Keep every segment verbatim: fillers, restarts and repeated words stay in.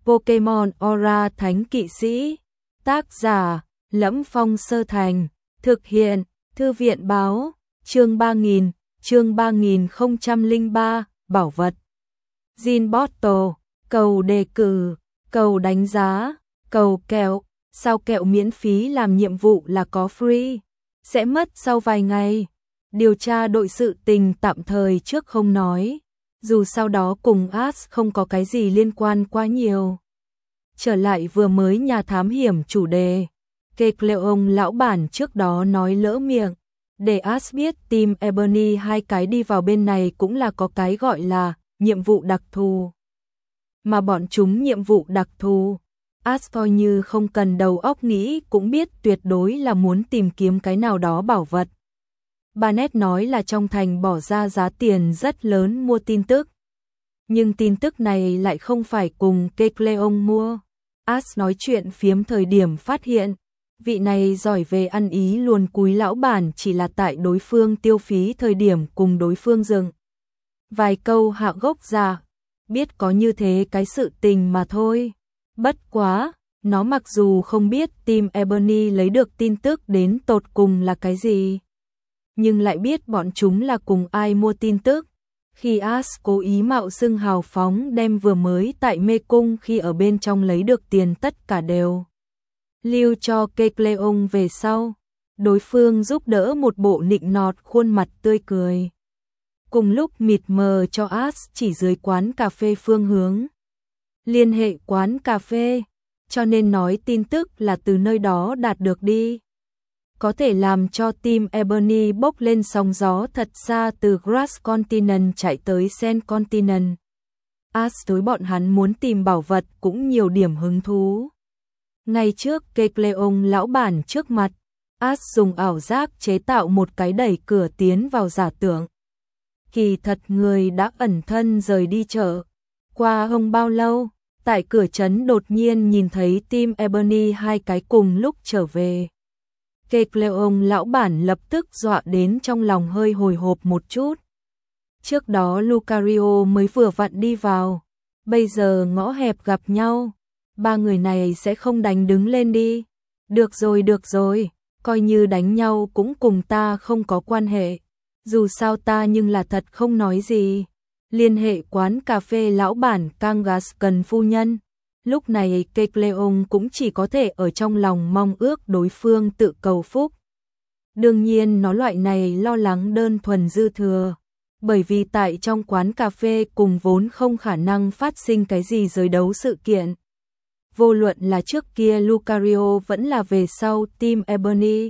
Pokemon Aura Thánh Kỵ Sĩ. Tác giả: Lẫm Phong Sơ Thành. Thực hiện: Thư viện báo. Chương ba nghìn, chương ba nghìn không trăm lẻ ba, bảo vật. Zin Bottle, cầu đề cử, cầu đánh giá, cầu kẹo. Sao kẹo miễn phí làm nhiệm vụ là có free, sẽ mất sau vài ngày. Điều tra đội sự tình tạm thời trước không nói, dù sau đó cùng Ash không có cái gì liên quan quá nhiều. Trở lại vừa mới nhà thám hiểm chủ đề, Kecleon lão bản trước đó nói lỡ miệng, để Ash biết team Ebony hai cái đi vào bên này cũng là có cái gọi là nhiệm vụ đặc thù. Mà bọn chúng nhiệm vụ đặc thù, Ash coi như không cần đầu óc nghĩ cũng biết tuyệt đối là muốn tìm kiếm cái nào đó bảo vật. Barnett nói là trong thành bỏ ra giá tiền rất lớn mua tin tức. Nhưng tin tức này lại không phải cùng Kecleon mua. Ash nói chuyện phiếm thời điểm phát hiện, vị này giỏi về ăn ý luồn cúi lão bản chỉ là tại đối phương tiêu phí thời điểm cùng đối phương dừng. Vài câu hạ gốc ra, biết có như thế cái sự tình mà thôi. Bất quá, nó mặc dù không biết team Ebony lấy được tin tức đến tột cùng là cái gì, nhưng lại biết bọn chúng là cùng ai mua tin tức. Khi Ash cố ý mạo xưng hào phóng đem vừa mới tại mê cung khi ở bên trong lấy được tiền tất cả đều lưu cho Kecleon về sau, đối phương giúp đỡ một bộ nịnh nọt khuôn mặt tươi cười. Cùng lúc mịt mờ cho Ash chỉ dưới quán cà phê phương hướng. Liên hệ quán cà phê, cho nên nói tin tức là từ nơi đó đạt được đi. Có thể làm cho team Ebony bốc lên sóng gió thật xa từ Grass Continent chạy tới Sen Continent. Ash đối bọn hắn muốn tìm bảo vật cũng nhiều điểm hứng thú. Ngay trước Kecleon lão bản trước mặt, Ash dùng ảo giác chế tạo một cái đẩy cửa tiến vào giả tưởng. Kỳ thật người đã ẩn thân rời đi chợ. Qua không bao lâu, tại cửa trấn đột nhiên nhìn thấy team Ebony hai cái cùng lúc trở về. Kecleon lão bản lập tức dọa đến trong lòng hơi hồi hộp một chút. Trước đó Lucario mới vừa vặn đi vào, bây giờ ngõ hẹp gặp nhau, ba người này sẽ không đánh đứng lên đi. Được rồi được rồi, coi như đánh nhau cũng cùng ta không có quan hệ, dù sao ta nhưng là thật không nói gì. Liên hệ quán cà phê lão bản Kangaskhan phu nhân. Lúc này Kecleon cũng chỉ có thể ở trong lòng mong ước đối phương tự cầu phúc. Đương nhiên nó loại này lo lắng đơn thuần dư thừa, bởi vì tại trong quán cà phê cùng vốn không khả năng phát sinh cái gì giới đấu sự kiện. Vô luận là trước kia Lucario vẫn là về sau team Ebony,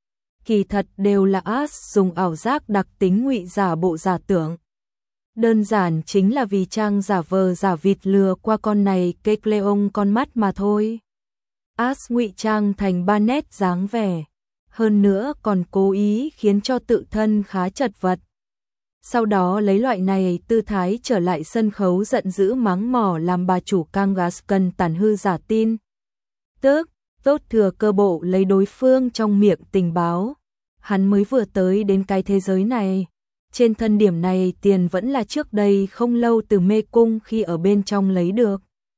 kỳ thật đều là Ash dùng ảo giác đặc tính ngụy giả bộ giả tưởng. Đơn giản chính là vì trang giả vờ giả vịt lừa qua con này Kecleon con mắt mà thôi. Ash ngụy trang thành Barnett dáng vẻ, hơn nữa còn cố ý khiến cho tự thân khá chật vật. Sau đó lấy loại này tư thái trở lại sân khấu giận dữ mắng mỏ làm bà chủ Kangaskhan tàn hư giả tin. Tức, tốt thừa cơ bộ lấy đối phương trong miệng tình báo. Hắn mới vừa tới đến cái thế giới này. Trên thân điểm này tiền vẫn là trước đây không lâu từ mê cung khi ở bên trong lấy được.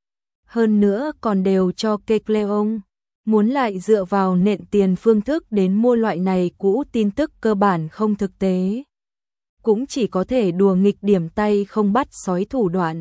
Hơn nữa còn đều cho Kecleon. Muốn lại dựa vào nện tiền phương thức đến mua loại này cũ tin tức cơ bản không thực tế. Cũng chỉ có thể đùa nghịch điểm tay không bắt sói thủ đoạn.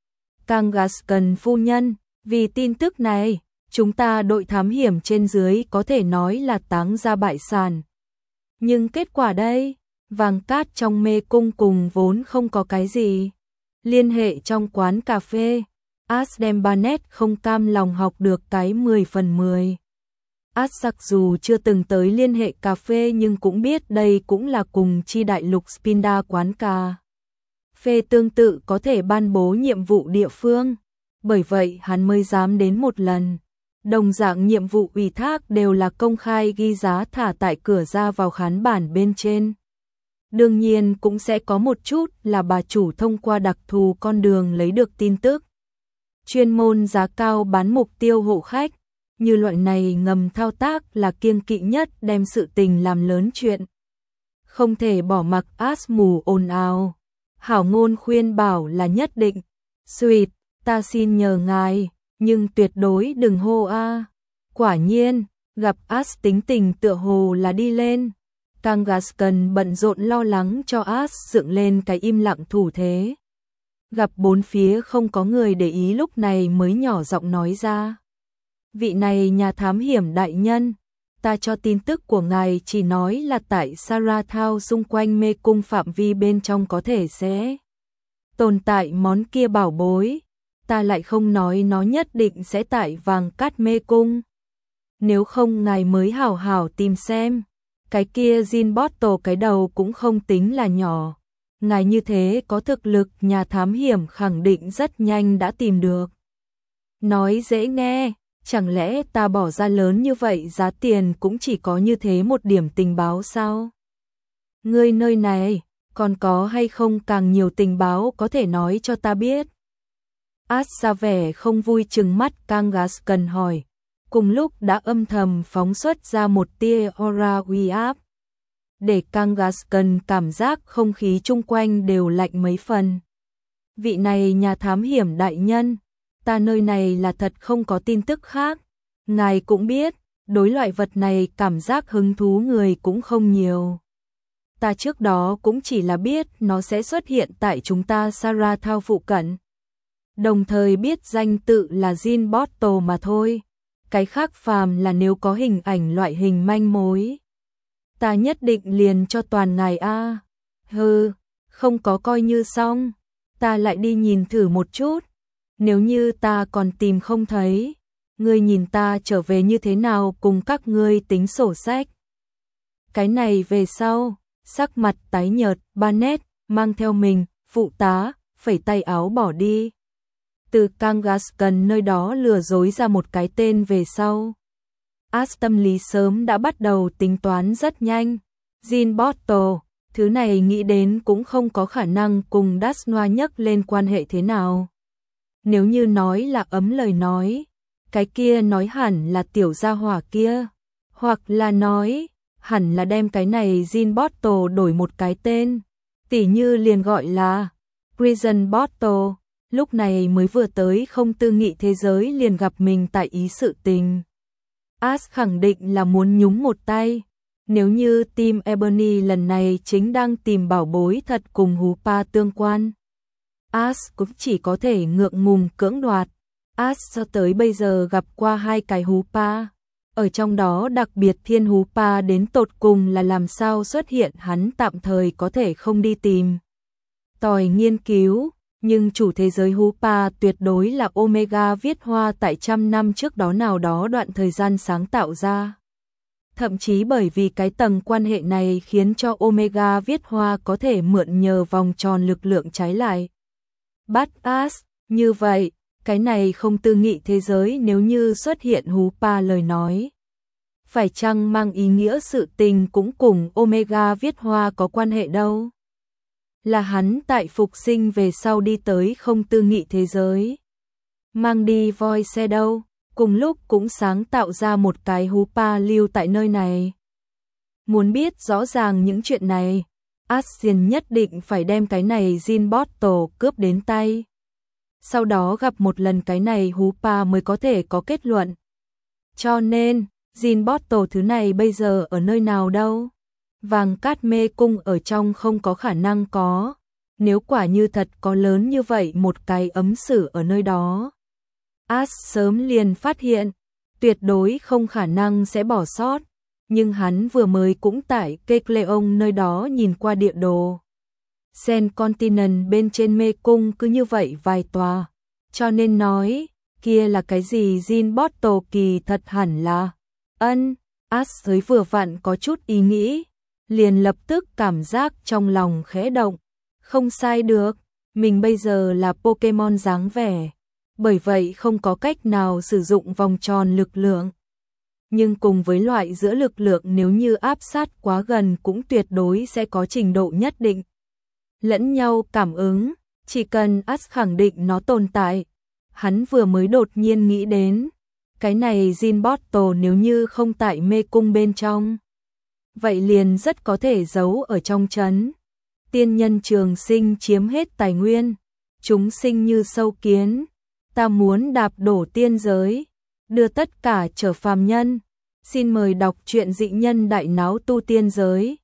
Kangaskhan phu nhân, vì tin tức này, chúng ta đội thám hiểm trên dưới có thể nói là táng ra bại sản. Nhưng kết quả đây, vàng cát trong mê cung cùng vốn không có cái gì. Liên hệ trong quán cà phê, Ash đem Barnett không cam lòng học được cái mười phần mười. Ash mặc dù chưa từng tới liên hệ cà phê nhưng cũng biết đây cũng là cùng chi đại lục Spinda quán cà phê tương tự có thể ban bố nhiệm vụ địa phương. Bởi vậy hắn mới dám đến một lần. Đồng dạng nhiệm vụ ủy thác đều là công khai ghi giá thả tại cửa ra vào khán bản bên trên. Đương nhiên cũng sẽ có một chút là bà chủ thông qua đặc thù con đường lấy được tin tức. Chuyên môn giá cao bán mục tiêu hộ khách, như loại này ngầm thao tác là kiêng kỵ nhất đem sự tình làm lớn chuyện. Không thể bỏ mặc Ash mù ồn ào. Hảo ngôn khuyên bảo là nhất định. Sweet, ta xin nhờ ngài, nhưng tuyệt đối đừng hô a. Quả nhiên, gặp As tính tình tựa hồ là đi lên. Kangaskhan bận rộn lo lắng cho As dựng lên cái im lặng thủ thế. Gặp bốn phía không có người để ý lúc này mới nhỏ giọng nói ra. Vị này nhà thám hiểm đại nhân, ta cho tin tức của ngài chỉ nói là tại Sarathao xung quanh mê cung phạm vi bên trong có thể sẽ tồn tại món kia bảo bối, ta lại không nói nó nhất định sẽ tại Vàng Cát mê cung. Nếu không ngài mới hảo hảo tìm xem, cái kia Jin Bottle cái đầu cũng không tính là nhỏ. Ngài như thế có thực lực, nhà thám hiểm khẳng định rất nhanh đã tìm được. Nói dễ nghe, chẳng lẽ ta bỏ ra lớn như vậy giá tiền cũng chỉ có như thế một điểm tình báo sao? Ngươi nơi này, còn có hay không càng nhiều tình báo có thể nói cho ta biết? As ra vẻ không vui trừng mắt Kangaskhan hỏi, cùng lúc đã âm thầm phóng xuất ra một tia aura uy áp. Để Kangaskhan cảm giác không khí chung quanh đều lạnh mấy phần. Vị này nhà thám hiểm đại nhân, ta nơi này là thật không có tin tức khác. Ngài cũng biết, đối loại vật này cảm giác hứng thú người cũng không nhiều. Ta trước đó cũng chỉ là biết nó sẽ xuất hiện tại chúng ta Sarathao phụ cận. Đồng thời biết danh tự là Jin Bottle mà thôi. Cái khác phàm là nếu có hình ảnh loại hình manh mối, ta nhất định liền cho toàn ngài a. Hừ, không có coi như xong, ta lại đi nhìn thử một chút. Nếu như ta còn tìm không thấy, ngươi nhìn ta trở về như thế nào cùng các ngươi tính sổ sách. Cái này về sau, sắc mặt tái nhợt, Barnett mang theo mình, phụ tá, phẩy tay áo bỏ đi. Từ Kangaskhan nơi đó lừa dối ra một cái tên về sau. As tâm lý sớm đã bắt đầu tính toán rất nhanh. Jin Bottle, thứ này nghĩ đến cũng không có khả năng cùng Dasnoa nhắc lên quan hệ thế nào. Nếu như nói là ấm lời nói, cái kia nói hẳn là tiểu gia hỏa kia. Hoặc là nói, hẳn là đem cái này Jin Bottle đổi một cái tên. Tỉ như liền gọi là Prison Bottle. Lúc này mới vừa tới không tư nghị thế giới liền gặp mình tại ý sự tình. As khẳng định là muốn nhúng một tay. Nếu như team Ebony lần này chính đang tìm bảo bối thật cùng Hoopa tương quan, As cũng chỉ có thể ngượng ngùng cưỡng đoạt. As cho tới bây giờ gặp qua hai cái Hoopa, ở trong đó đặc biệt thiên Hoopa đến tột cùng là làm sao xuất hiện hắn tạm thời có thể không đi tìm tòi nghiên cứu. Nhưng chủ thế giới Hoopa tuyệt đối là Omega viết hoa tại trăm năm trước đó nào đó đoạn thời gian sáng tạo ra. Thậm chí bởi vì cái tầng quan hệ này khiến cho Omega viết hoa có thể mượn nhờ vòng tròn lực lượng trái lại. Bắt As, như vậy, cái này không tư nghị thế giới nếu như xuất hiện Hoopa lời nói. Phải chăng mang ý nghĩa sự tình cũng cùng Omega viết hoa có quan hệ đâu? Là hắn tại phục sinh về sau đi tới không tư nghị thế giới, mang đi voi xe đâu, cùng lúc cũng sáng tạo ra một cái Hoopa lưu tại nơi này. Muốn biết rõ ràng những chuyện này, Asian nhất định phải đem cái này Jin Bottle cướp đến tay. Sau đó gặp một lần cái này Hoopa mới có thể có kết luận. Cho nên, Jin Bottle thứ này bây giờ ở nơi nào đâu? Vàng Cát mê cung ở trong không có khả năng có. Nếu quả như thật có lớn như vậy một cái ấm sử ở nơi đó, As sớm liền phát hiện, tuyệt đối không khả năng sẽ bỏ sót. Nhưng hắn vừa mới cũng tại Kekleon nơi đó nhìn qua địa đồ. Sen Continent bên trên mê cung cứ như vậy vài tòa. Cho nên nói, kia là cái gì Jin Bottle kỳ thật hẳn là ân. As dưới vừa vặn có chút ý nghĩ, liền lập tức cảm giác trong lòng khẽ động. Không sai được, mình bây giờ là Pokemon dáng vẻ, bởi vậy không có cách nào sử dụng vòng tròn lực lượng. Nhưng cùng với loại giữa lực lượng nếu như áp sát quá gần cũng tuyệt đối sẽ có trình độ nhất định. Lẫn nhau cảm ứng, chỉ cần As khẳng định nó tồn tại. Hắn vừa mới đột nhiên nghĩ đến, cái này Jin Bottle nếu như không tại mê cung bên trong, vậy liền rất có thể giấu ở trong trấn. Tiên nhân trường sinh chiếm hết tài nguyên, chúng sinh như sâu kiến, ta muốn đạp đổ tiên giới, đưa tất cả trở phàm nhân. Xin mời đọc truyện Dị Nhân Đại Náo Tu Tiên Giới.